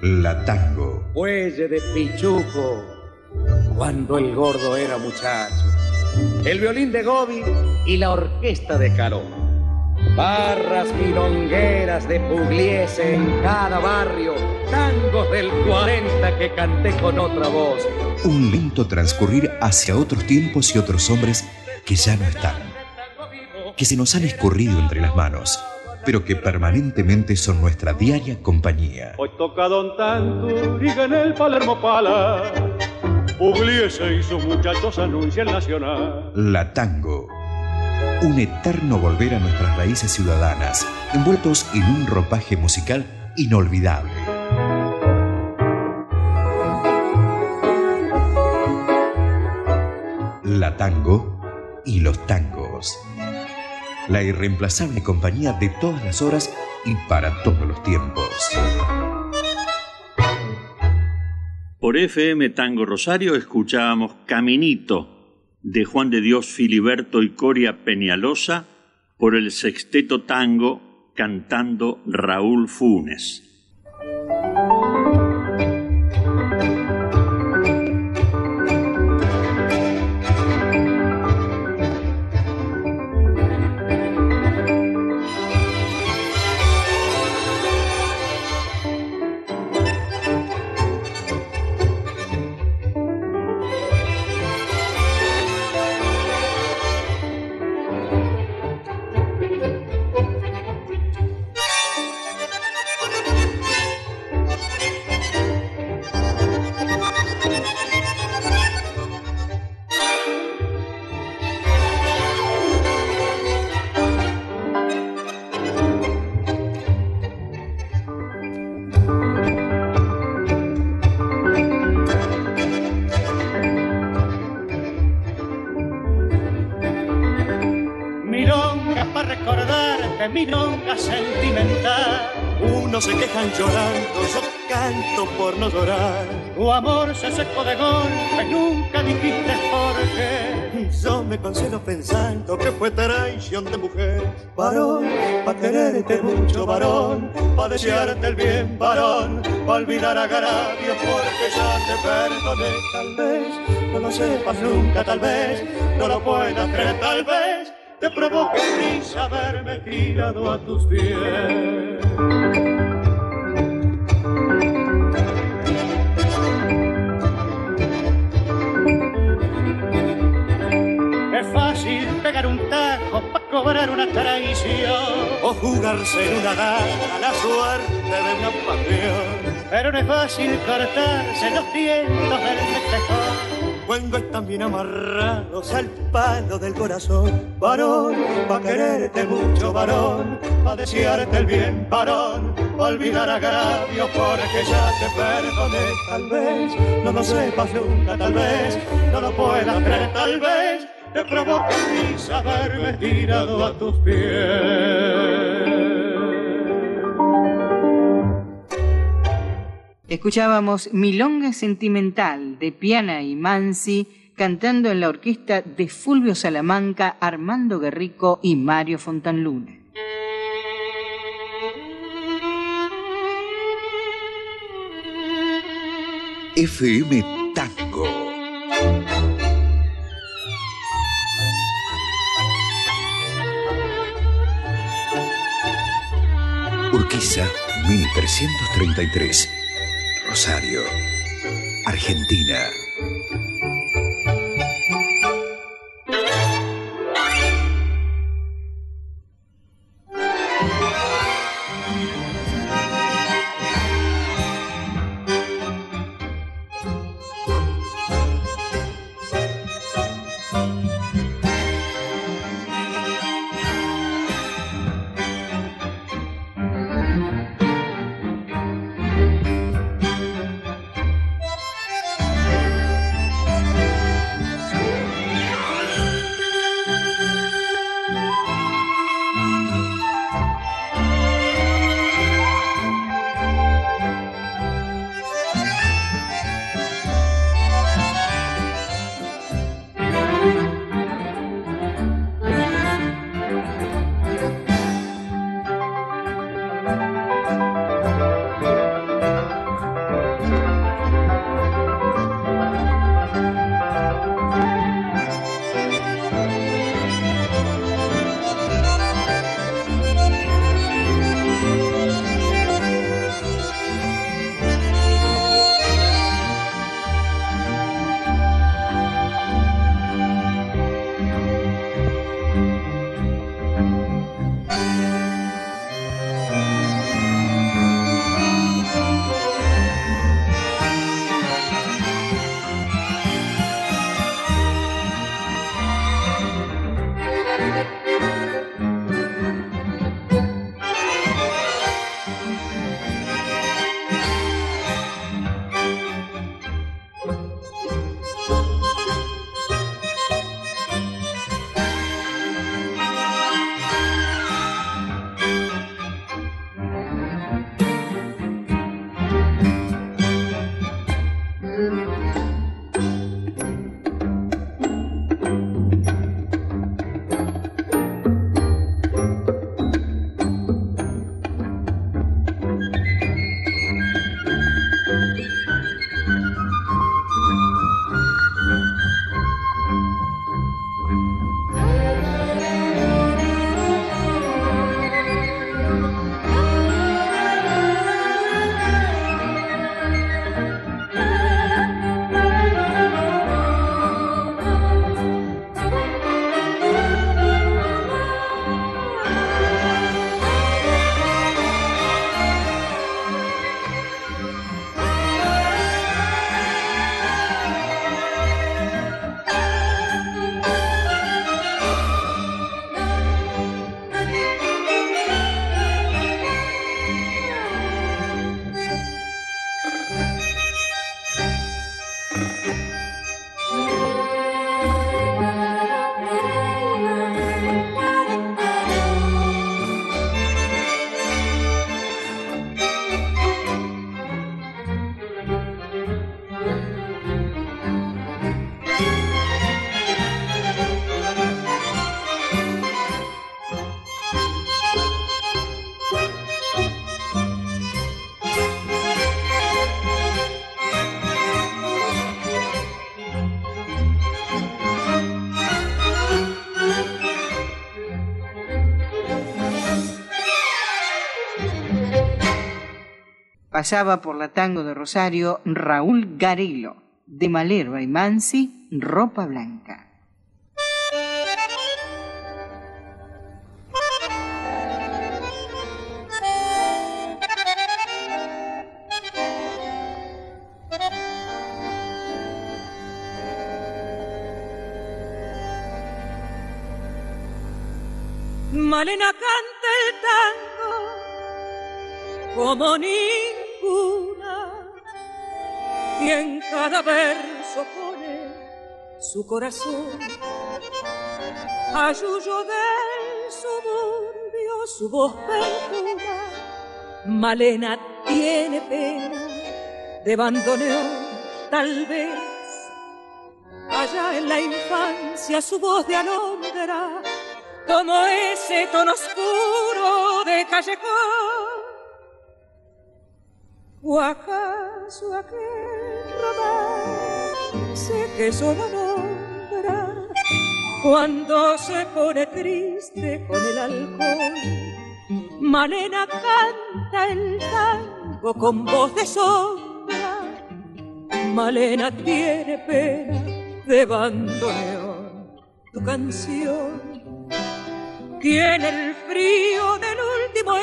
La Tango. Bueye de Pichuco, cuando el gordo era muchacho. El violín de Gobi y la orquesta de Caroma. Barras milongueras de Pugliese en cada barrio. Tangos del 40 que canté con otra voz. Un lento transcurrir hacia otros tiempos y otros hombres que ya no están, que se nos han escurrido entre las manos, pero que permanentemente son nuestra diaria compañía. Hoy toca Don Tango y en el Palermo Pala. Pugliese y sus muchachos anuncian Nacional. La Tango. Un eterno volver a nuestras raíces ciudadanas, envueltos en un ropaje musical inolvidable. La Tango y los tangos. La irreemplazable compañía de todas las horas y para todos los tiempos. Por FM Tango Rosario escuchábamos Caminito de Juan de Dios Filiberto y Coria Peñalosa por el Sexteto Tango cantando Raúl Funes. Milonga sentimental. Unos se quejan llorando, yo canto por no llorar. Tu amor se secó de golpe, nunca dijiste por qué. Yo me consuelo pensando que fue traición de mujer. Varón, pa' quererte mucho, varón, pa' desearte el bien, varón, pa' olvidar agravios porque ya te perdoné. Tal vez no lo sepas nunca, tal vez no lo puedas creer, tal vez te provoque risa haberme tirado a tus pies. Es fácil pegar un tajo para cobrar una traición o jugarse en una gana la suerte de una pasión. Pero no es fácil cortarse los vientos del festejón cuando están bien amarrados al palo del corazón. Varón, pa' quererte mucho, varón, pa' desearte el bien, varón, pa' olvidar agravios porque ya te perdoné. Tal vez no lo sepas nunca, tal vez no lo puedas creer, tal vez te provoque risa haberme tirado a tus pies. Escuchábamos Milonga Sentimental de Piana y Mansi cantando en la orquesta de Fulvio Salamanca, Armando Guerrico y Mario Fontanlune. FM Tango. Urquiza, 1333. Rosario, Argentina. Pasaba por la tango de Rosario Raúl Garelo, de Malerva y Mansi, Ropa Blanca. Malena canta el tango como ninguna y en cada verso pone su corazón. A Yuyo del suburbio su voz perfuma. Malena tiene pena de bandoneón, tal vez allá en la infancia su voz de alondra, como ese tono oscuro de callejón. ¿O acaso aquel romance que solo nombra cuando se pone triste con el alcohol? Malena canta el tango con voz de sombra. Malena tiene pena de bandoneón. Tu canción tiene el frío del último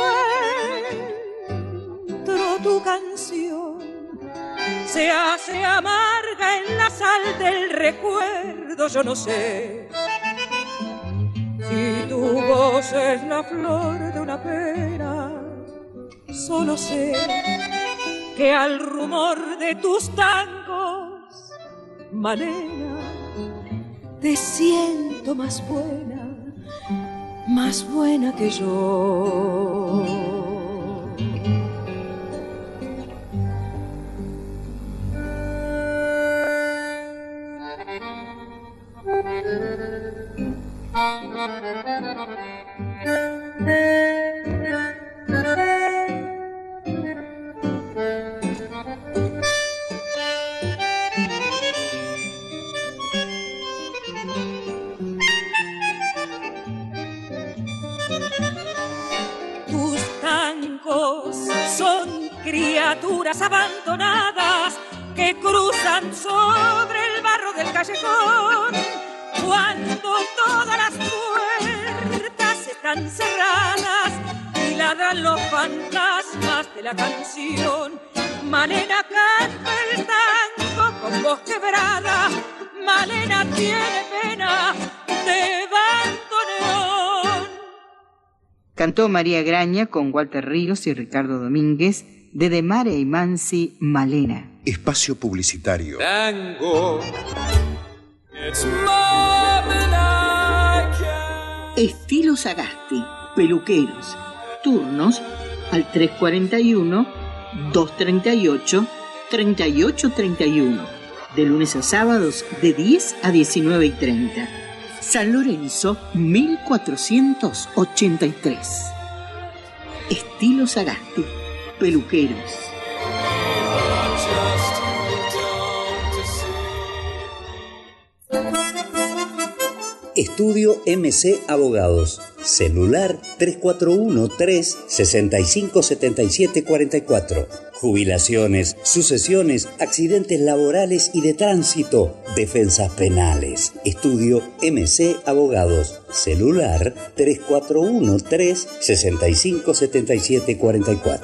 encuentro. Tu canción se hace amarga en la sal del recuerdo. Yo no sé si tu voz es la flor de una pena. Solo sé que al rumor de tus tangos, Malena, te siento más buena que yo. Son criaturas abandonadas que cruzan sobre el barro del callejón. Cuando todas las puertas están cerradas y ladran los fantasmas de la canción, Malena canta el tango con voz quebrada. Malena tiene pena de bandoneón. Cantó María Graña con Walter Ríos y Ricardo Domínguez, de Mare y Mansi, Malena. Espacio publicitario. Tango. Estilo Sagasti, peluqueros. Turnos al 341-238-3831. De lunes a sábados de 10 a 19:30. San Lorenzo, 1483. Estilo Sagasti, peluqueros. Estudio MC Abogados. Celular 341-365-7744. Jubilaciones, sucesiones, accidentes laborales y de tránsito, defensas penales. Estudio MC Abogados. Celular 341-365-7744.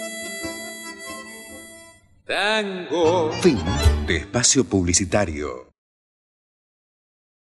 Tango. Fin de espacio publicitario.